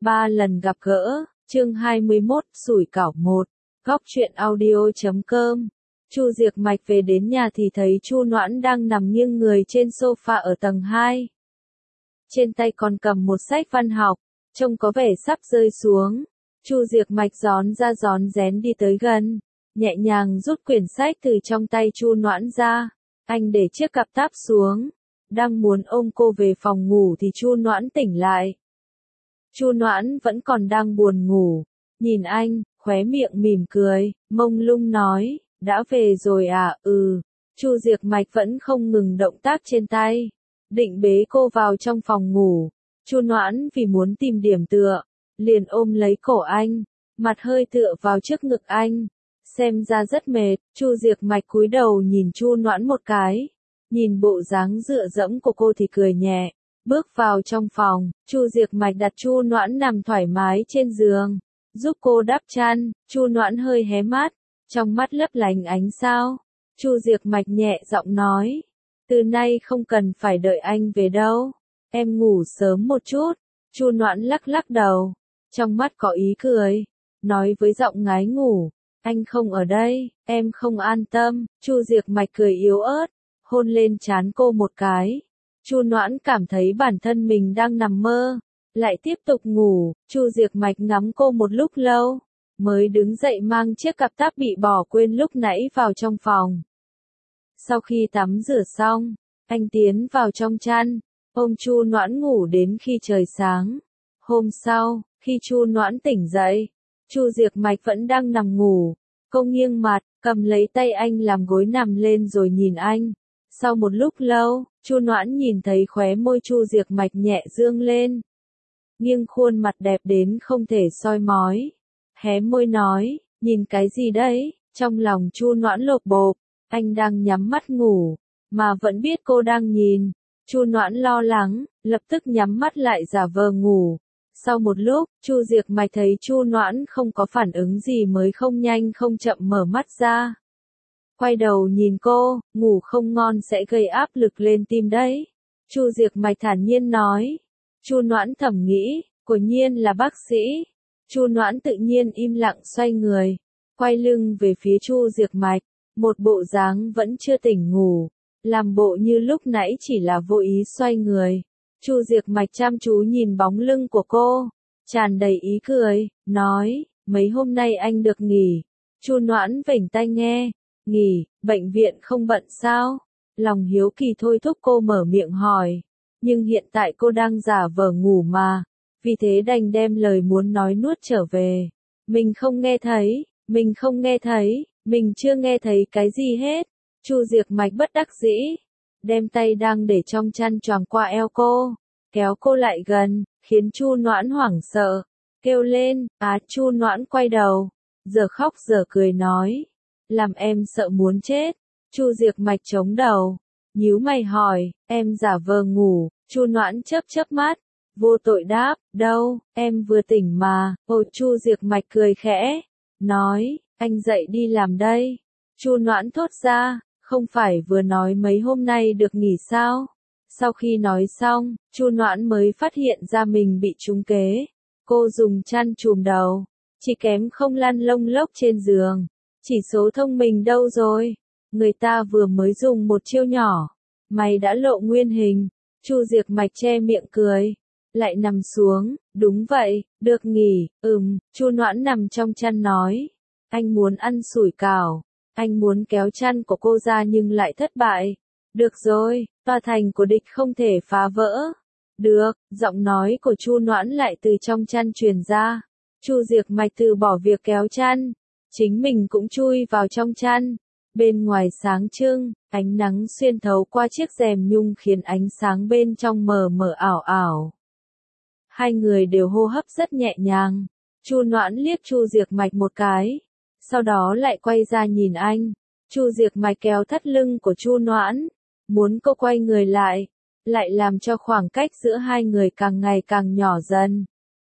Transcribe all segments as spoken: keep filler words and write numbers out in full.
Ba lần gặp gỡ, chương hai mươi mốt, sủi cảo một, góc truyện audio chấm com. Chu Diệc Mạch về đến nhà thì thấy Chu Noãn đang nằm nghiêng người trên sofa ở tầng hai. Trên tay còn cầm một sách văn học, trông có vẻ sắp rơi xuống. Chu Diệc Mạch rón ra rón rén đi tới gần, nhẹ nhàng rút quyển sách từ trong tay Chu Noãn ra. Anh để chiếc cặp táp xuống, đang muốn ôm cô về phòng ngủ thì Chu Noãn tỉnh lại. Chu Noãn vẫn còn đang buồn ngủ, nhìn anh, khóe miệng mỉm cười, mông lung nói, đã về rồi à, ừ. Chu Diệc Mạch vẫn không ngừng động tác trên tay, định bế cô vào trong phòng ngủ. Chu Noãn vì muốn tìm điểm tựa, liền ôm lấy cổ anh, mặt hơi tựa vào trước ngực anh, xem ra rất mệt. Chu Diệc Mạch cúi đầu nhìn Chu Noãn một cái, nhìn bộ dáng dựa dẫm của cô thì cười nhẹ. Bước vào trong phòng, Chu Diệc Mạch đặt Chu Noãn nằm thoải mái trên giường, giúp cô đắp chăn. Chu Noãn hơi hé mắt, trong mắt lấp lánh ánh sao. Chu Diệc Mạch nhẹ giọng nói, từ nay không cần phải đợi anh về đâu, em ngủ sớm một chút. Chu Noãn lắc lắc đầu, trong mắt có ý cười, nói với giọng ngái ngủ, anh không ở đây, em không an tâm. Chu Diệc Mạch cười yếu ớt, hôn lên trán cô một cái. Chu Noãn cảm thấy bản thân mình đang nằm mơ, lại tiếp tục ngủ. Chu Diệc Mạch ngắm cô một lúc lâu, mới đứng dậy mang chiếc cặp táp bị bỏ quên lúc nãy vào trong phòng. Sau khi tắm rửa xong, anh tiến vào trong chăn, ôm Chu Noãn ngủ đến khi trời sáng. Hôm sau, khi Chu Noãn tỉnh dậy, Chu Diệc Mạch vẫn đang nằm ngủ. Cô nghiêng mặt, cầm lấy tay anh làm gối nằm lên rồi nhìn anh. Sau một lúc lâu, Chu Noãn nhìn thấy khóe môi Chu Diệc Mạch nhẹ dương lên, nghiêng khuôn mặt đẹp đến không thể soi mói, hé môi nói, nhìn cái gì đấy? Trong lòng Chu Noãn lột bột, anh đang nhắm mắt ngủ, mà vẫn biết cô đang nhìn. Chu Noãn lo lắng, lập tức nhắm mắt lại giả vờ ngủ. Sau một lúc, Chu Diệc Mạch thấy Chu Noãn không có phản ứng gì mới không nhanh không chậm mở mắt ra. Quay đầu nhìn cô, ngủ không ngon sẽ gây áp lực lên tim đấy. Chu Diệc Mạch thản nhiên nói. Chu Noãn thầm nghĩ, quả nhiên là bác sĩ. Chu Noãn tự nhiên im lặng xoay người, quay lưng về phía Chu Diệc Mạch, một bộ dáng vẫn chưa tỉnh ngủ, làm bộ như lúc nãy chỉ là vô ý xoay người. Chu Diệc Mạch chăm chú nhìn bóng lưng của cô, tràn đầy ý cười, nói, mấy hôm nay anh được nghỉ. Chu Noãn vểnh tai nghe, nghỉ, bệnh viện không bận sao? Lòng hiếu kỳ thôi thúc cô mở miệng hỏi, nhưng hiện tại cô đang giả vờ ngủ mà, vì thế đành đem lời muốn nói nuốt trở về. Mình không nghe thấy, mình không nghe thấy, mình chưa nghe thấy cái gì hết. Chu Diệc Mạch bất đắc dĩ, đem tay đang để trong chăn choàng qua eo cô, kéo cô lại gần, khiến Chu Noãn hoảng sợ, kêu lên, á. Chu Noãn quay đầu, giờ khóc giờ cười nói, làm em sợ muốn chết. Chu Diệc Mạch chống đầu, nhíu mày hỏi, em giả vờ ngủ? Chu Noãn chớp chớp mắt, vô tội đáp, đâu, em vừa tỉnh mà. Ôi. Chu Diệc Mạch cười khẽ, nói, anh dậy đi làm đây. Chu Noãn thốt ra, không phải vừa nói mấy hôm nay được nghỉ sao? Sau khi nói xong, Chu Noãn mới phát hiện ra mình bị trúng kế. Cô dùng chăn trùm đầu, chỉ kém không lăn lông lốc trên giường. Chỉ số thông minh đâu rồi? Người ta vừa mới dùng một chiêu nhỏ, mày đã lộ nguyên hình. Chu Diệc Mạch che miệng cười, lại nằm xuống. Đúng vậy, được nghỉ, ừm. Chu Noãn nằm trong chăn nói, anh muốn ăn sủi cảo. Anh muốn kéo chăn của cô ra nhưng lại thất bại. Được rồi, tòa thành của địch không thể phá vỡ. Được, giọng nói của Chu Noãn lại từ trong chăn truyền ra. Chu Diệc Mạch từ bỏ việc kéo chăn, chính mình cũng chui vào trong chăn. Bên ngoài sáng trưng, ánh nắng xuyên thấu qua chiếc rèm nhung khiến ánh sáng bên trong mờ mờ ảo ảo. Hai người đều hô hấp rất nhẹ nhàng. Chu Noãn liếc Chu Diệc Mạch một cái, sau đó lại quay ra nhìn anh. Chu Diệc Mạch kéo thắt lưng của Chu Noãn, muốn cô quay người lại, lại làm cho khoảng cách giữa hai người càng ngày càng nhỏ dần.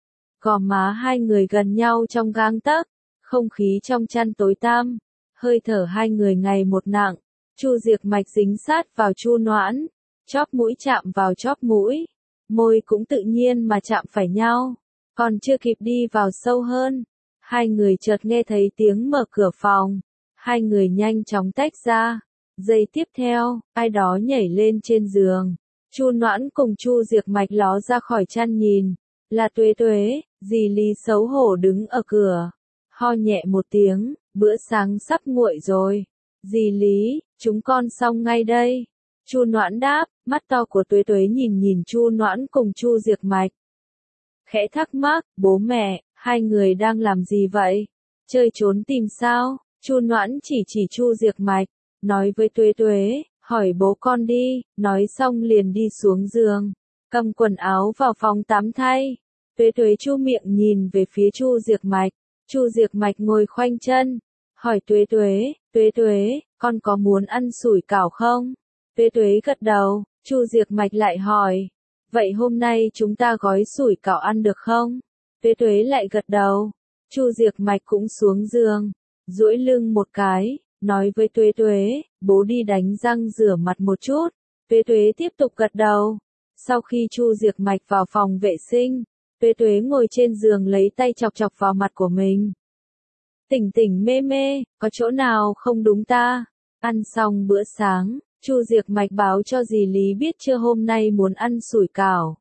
Gò má hai người gần nhau trong gang tấc, không khí trong chăn tối tăm, hơi thở hai người ngày một nặng. Chu Diệc Mạch dính sát vào Chu Noãn, chóp mũi chạm vào chóp mũi, môi cũng tự nhiên mà chạm phải nhau. Còn chưa kịp đi vào sâu hơn, hai người chợt nghe thấy tiếng mở cửa phòng. Hai người nhanh chóng tách ra. Giây tiếp theo, ai đó nhảy lên trên giường. Chu Noãn cùng Chu Diệc Mạch ló ra khỏi chăn nhìn. Là Tuế Tuế, dì Lý xấu hổ đứng ở cửa. Ho nhẹ một tiếng, bữa sáng sắp nguội rồi. Dì Lý, chúng con xong ngay đây. Chu Noãn đáp, mắt to của Tuế Tuế nhìn nhìn Chu Noãn cùng Chu Diệc Mạch. Khẽ thắc mắc, bố mẹ, hai người đang làm gì vậy? Chơi trốn tìm sao? Chu Noãn chỉ chỉ Chu Diệc Mạch, nói với Tuế Tuế, hỏi bố con đi, nói xong liền đi xuống giường, cầm quần áo vào phòng tắm thay. Tuế Tuế chu miệng nhìn về phía Chu Diệc Mạch, Chu Diệc Mạch ngồi khoanh chân, hỏi Tuế Tuế, Tuế Tuế, con có muốn ăn sủi cảo không? Tuế Tuế gật đầu, Chu Diệc Mạch lại hỏi, vậy hôm nay chúng ta gói sủi cảo ăn được không? Tuế Tuế lại gật đầu, Chu Diệc Mạch cũng xuống giường, duỗi lưng một cái, nói với Tuế Tuế, bố đi đánh răng rửa mặt một chút. Tuế Tuế tiếp tục gật đầu. Sau khi Chu Diệc Mạch vào phòng vệ sinh, Tuế Tuế ngồi trên giường lấy tay chọc chọc vào mặt của mình. Tỉnh tỉnh mê mê, có chỗ nào không đúng ta? Ăn xong bữa sáng, Chu Diệc Mạch báo cho dì Lý biết trưa hôm nay muốn ăn sủi cảo.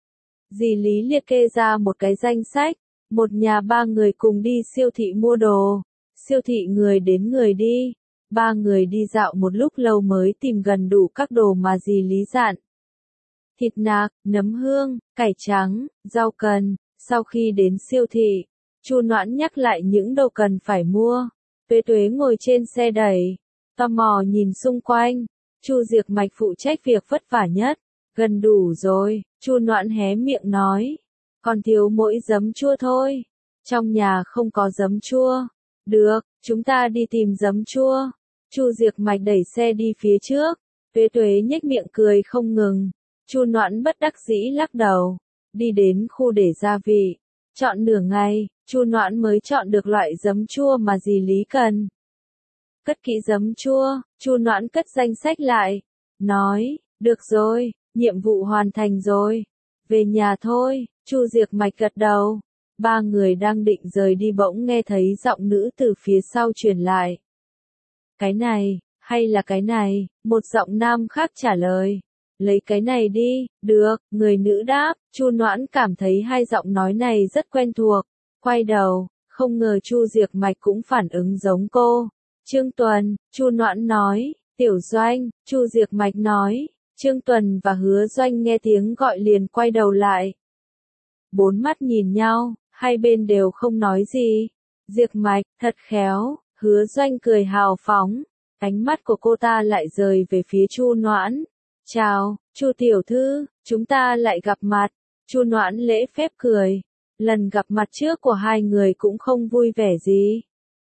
Dì Lý liệt kê ra một cái danh sách, một nhà ba người cùng đi siêu thị mua đồ. Siêu thị người đến người đi, ba người đi dạo một lúc lâu mới tìm gần đủ các đồ mà dì Lý dặn. Thịt nạc, nấm hương, cải trắng, rau cần. Sau khi đến siêu thị, Chu Noãn nhắc lại những đồ cần phải mua. Tuế Tuế ngồi trên xe đẩy, tò mò nhìn xung quanh. Chu Diệc Mạch phụ trách việc vất vả nhất. Gần đủ rồi, Chu Noãn hé miệng nói. Còn thiếu mỗi giấm chua thôi. Trong nhà không có giấm chua. Được, chúng ta đi tìm giấm chua. Chu Diệc Mạch đẩy xe đi phía trước. Tuế Tuế nhếch miệng cười không ngừng. Chu Noãn bất đắc dĩ lắc đầu. Đi đến khu để gia vị. Chọn nửa ngày, Chu Noãn mới chọn được loại giấm chua mà dì Lý cần. Cất kỹ giấm chua, Chu Noãn cất danh sách lại. Nói, được rồi, nhiệm vụ hoàn thành rồi. Về nhà thôi, Chu Diệc Mạch gật đầu. Ba người đang định rời đi bỗng nghe thấy giọng nữ từ phía sau truyền lại. Cái này, hay là cái này, một giọng nam khác trả lời. Lấy cái này đi, được, người nữ đáp, Chu Noãn cảm thấy hai giọng nói này rất quen thuộc. Quay đầu, không ngờ Chu Diệc Mạch cũng phản ứng giống cô. Trương Tuần, Chu Noãn nói, Tiểu Doanh, Chu Diệc Mạch nói, Trương Tuần và Hứa Doanh nghe tiếng gọi liền quay đầu lại. Bốn mắt nhìn nhau. Hai bên đều không nói gì. Diệc Mạch, thật khéo, Hứa Doanh cười hào phóng. Ánh mắt của cô ta lại rời về phía Chu Noãn. Chào, Chu tiểu thư, chúng ta lại gặp mặt. Chu Noãn lễ phép cười. Lần gặp mặt trước của hai người cũng không vui vẻ gì.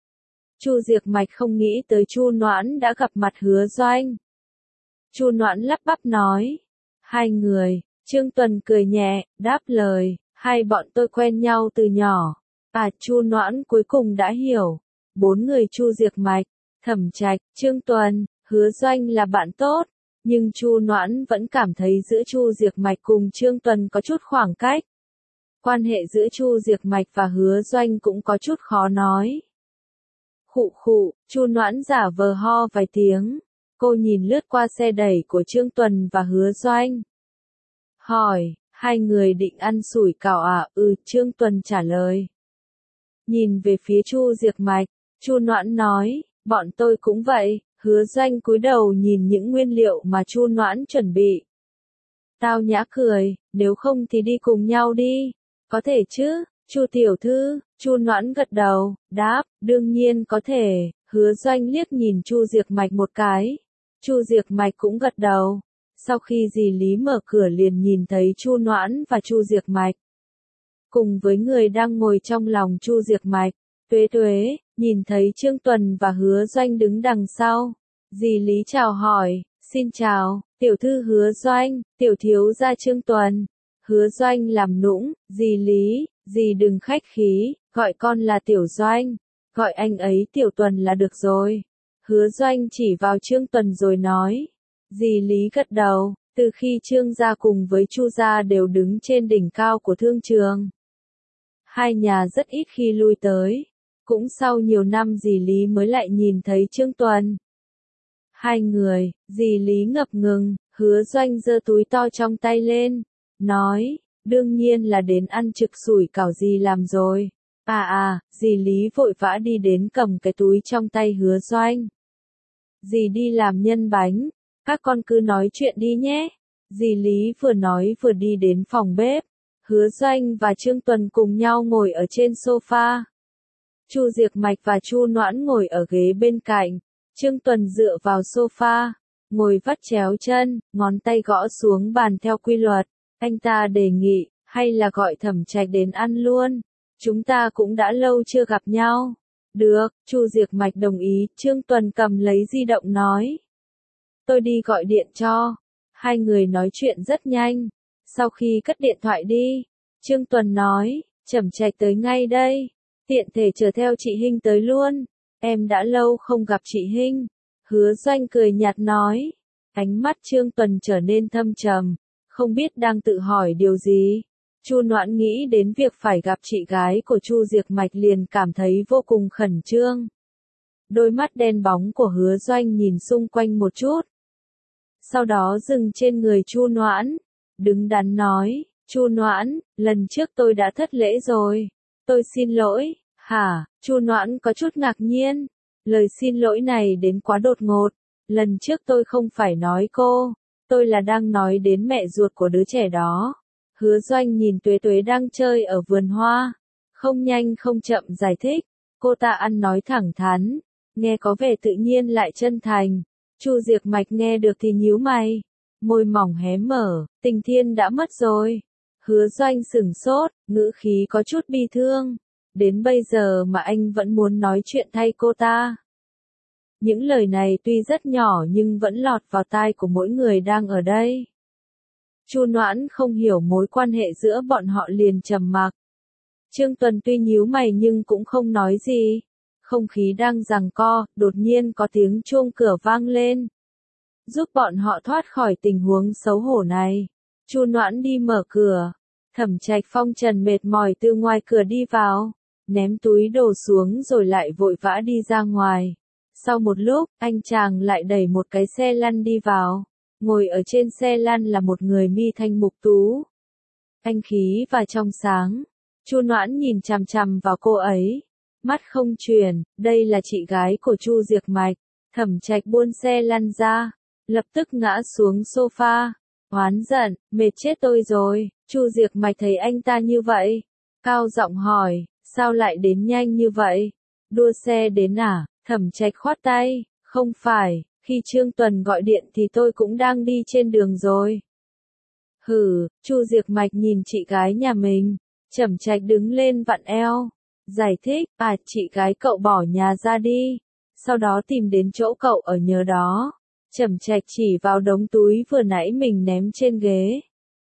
Chu Diệc Mạch không nghĩ tới Chu Noãn đã gặp mặt Hứa Doanh. Chu Noãn lắp bắp nói. Hai người, Trương Tuần cười nhẹ, đáp lời. Hai bọn tôi quen nhau từ nhỏ. À, Chu Noãn cuối cùng đã hiểu. Bốn người Chu Diệc Mạch, Thẩm Trạch, Trương Tuần, Hứa Doanh là bạn tốt. Nhưng Chu Noãn vẫn cảm thấy giữa Chu Diệc Mạch cùng Trương Tuần có chút khoảng cách. Quan hệ giữa Chu Diệc Mạch và Hứa Doanh cũng có chút khó nói. Khụ khụ, Chu Noãn giả vờ ho vài tiếng. Cô nhìn lướt qua xe đẩy của Trương Tuần và Hứa Doanh. Hỏi. Hai người định ăn sủi cảo à? Ừ, Trương Tuần trả lời. Nhìn về phía Chu Diệc Mạch, Chu Noãn nói, bọn tôi cũng vậy. Hứa Doanh cúi đầu nhìn những nguyên liệu mà Chu Noãn chuẩn bị. Tao nhã cười, nếu không thì đi cùng nhau đi. Có thể chứ, Chu tiểu thư, Chu Noãn gật đầu, đáp, đương nhiên có thể. Hứa Doanh liếc nhìn Chu Diệc Mạch một cái. Chu Diệc Mạch cũng gật đầu. Sau khi dì Lý mở cửa liền nhìn thấy Chu Noãn và Chu Diệc Mạch. Cùng với người đang ngồi trong lòng Chu Diệc Mạch, Tuế Tuế, nhìn thấy Trương Tuần và Hứa Doanh đứng đằng sau. Dì Lý chào hỏi, xin chào, tiểu thư Hứa Doanh, tiểu thiếu gia Trương Tuần. Hứa Doanh làm nũng, dì Lý, dì đừng khách khí, gọi con là tiểu Doanh, gọi anh ấy tiểu Tuần là được rồi. Hứa Doanh chỉ vào Trương Tuần rồi nói. Dì Lý gật đầu, từ khi Trương gia cùng với Chu gia đều đứng trên đỉnh cao của thương trường. Hai nhà rất ít khi lui tới. Cũng sau nhiều năm dì Lý mới lại nhìn thấy Trương Tuần. Hai người, dì Lý ngập ngừng, Hứa Doanh giơ túi to trong tay lên, nói, đương nhiên là đến ăn trực sủi cảo dì làm rồi. À à, dì Lý vội vã đi đến cầm cái túi trong tay Hứa Doanh. Dì đi làm nhân bánh, các con cứ nói chuyện đi nhé. Dì Lý vừa nói vừa đi đến phòng bếp. Hứa Doanh và Trương Tuần cùng nhau ngồi ở trên sofa. Chu Diệc Mạch và Chu Noãn ngồi ở ghế bên cạnh. Trương Tuần dựa vào sofa, ngồi vắt chéo chân, ngón tay gõ xuống bàn theo quy luật. Anh ta đề nghị, hay là gọi Thẩm Trạch đến ăn luôn. Chúng ta cũng đã lâu chưa gặp nhau. Được, Chu Diệc Mạch đồng ý. Trương Tuần cầm lấy di động nói. Tôi đi gọi điện cho. Hai người nói chuyện rất nhanh. Sau khi cất điện thoại đi, Trương Tuần nói, Thẩm Trạch tới ngay đây. Tiện thể chở theo chị Hinh tới luôn. Em đã lâu không gặp chị Hinh. Hứa Doanh cười nhạt nói. Ánh mắt Trương Tuần trở nên thâm trầm, không biết đang tự hỏi điều gì. Chu Noãn nghĩ đến việc phải gặp chị gái của Chu Diệc Mạch liền cảm thấy vô cùng khẩn trương. Đôi mắt đen bóng của Hứa Doanh nhìn xung quanh một chút. Sau đó dừng trên người Chu Noãn, đứng đắn nói, Chu Noãn, lần trước tôi đã thất lễ rồi. Tôi xin lỗi. Hả? Chu Noãn có chút ngạc nhiên. Lời xin lỗi này đến quá đột ngột. Lần trước tôi không phải nói cô. Tôi là đang nói đến mẹ ruột của đứa trẻ đó. Hứa Doanh nhìn Tuế Tuế đang chơi ở vườn hoa. Không nhanh không chậm giải thích. Cô ta ăn nói thẳng thắn. Nghe có vẻ tự nhiên lại chân thành. Chu Diệc Mạch nghe được thì nhíu mày. Môi mỏng hé mở. Tình Thiên đã mất rồi. Hứa Doanh sửng sốt, ngữ khí có chút bi thương. Đến bây giờ mà anh vẫn muốn nói chuyện thay cô ta. Những lời này tuy rất nhỏ nhưng vẫn lọt vào tai của mỗi người đang ở đây. Chu Noãn không hiểu mối quan hệ giữa bọn họ liền trầm mặc. Trương Tuần tuy nhíu mày nhưng cũng không nói gì. Không khí đang giằng co, đột nhiên có tiếng chuông cửa vang lên. Giúp bọn họ thoát khỏi tình huống xấu hổ này. Chu Noãn đi mở cửa. Thẩm Trạch phong trần mệt mỏi từ ngoài cửa đi vào. Ném túi đồ xuống rồi lại vội vã đi ra ngoài. Sau một lúc, anh chàng lại đẩy một cái xe lăn đi vào. Ngồi ở trên xe lăn là một người mi thanh mục tú. Anh khí và trong sáng. Chu Noãn nhìn chằm chằm vào cô ấy. Mắt không chuyển, đây là chị gái của Chu Diệc Mạch. Thẩm Trạch buôn xe lăn ra. Lập tức ngã xuống sofa. Oán giận, mệt chết tôi rồi. Chu Diệc Mạch thấy anh ta như vậy. Cao giọng hỏi, sao lại đến nhanh như vậy? Đua xe đến à? Thẩm Trạch khoát tay, không phải, khi Trương Tuần gọi điện thì tôi cũng đang đi trên đường rồi. Hừ, Chu Diệc Mạch nhìn chị gái nhà mình. Thẩm Trạch đứng lên vặn eo. Giải thích, à chị gái cậu bỏ nhà ra đi. Sau đó tìm đến chỗ cậu ở nhớ đó. Thẩm Trạch chỉ vào đống túi vừa nãy mình ném trên ghế.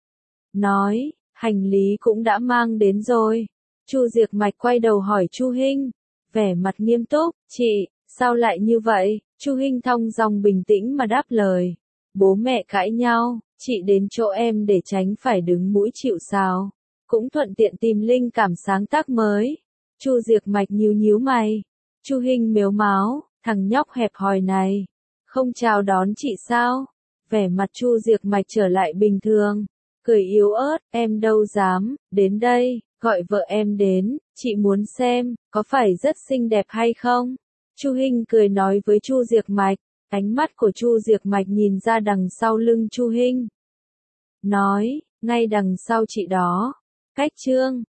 Nói, hành lý cũng đã mang đến rồi. Chu Diệc Mạch quay đầu hỏi Chu Hinh. Vẻ mặt nghiêm túc, chị, sao lại như vậy? Chu Hinh thong dong bình tĩnh mà đáp lời. Bố mẹ cãi nhau, chị đến chỗ em để tránh phải đứng mũi chịu sào. Cũng thuận tiện tìm linh cảm sáng tác mới. Chu Diệc Mạch nhíu nhíu mày. Chu Hinh mếu máo, thằng nhóc hẹp hòi này. Không chào đón chị sao? Vẻ mặt Chu Diệc Mạch trở lại bình thường. Cười yếu ớt, em đâu dám, đến đây, gọi vợ em đến, chị muốn xem, có phải rất xinh đẹp hay không? Chu Hinh cười nói với Chu Diệc Mạch, ánh mắt của Chu Diệc Mạch nhìn ra đằng sau lưng Chu Hinh. Nói, ngay đằng sau chị đó, cách Trương.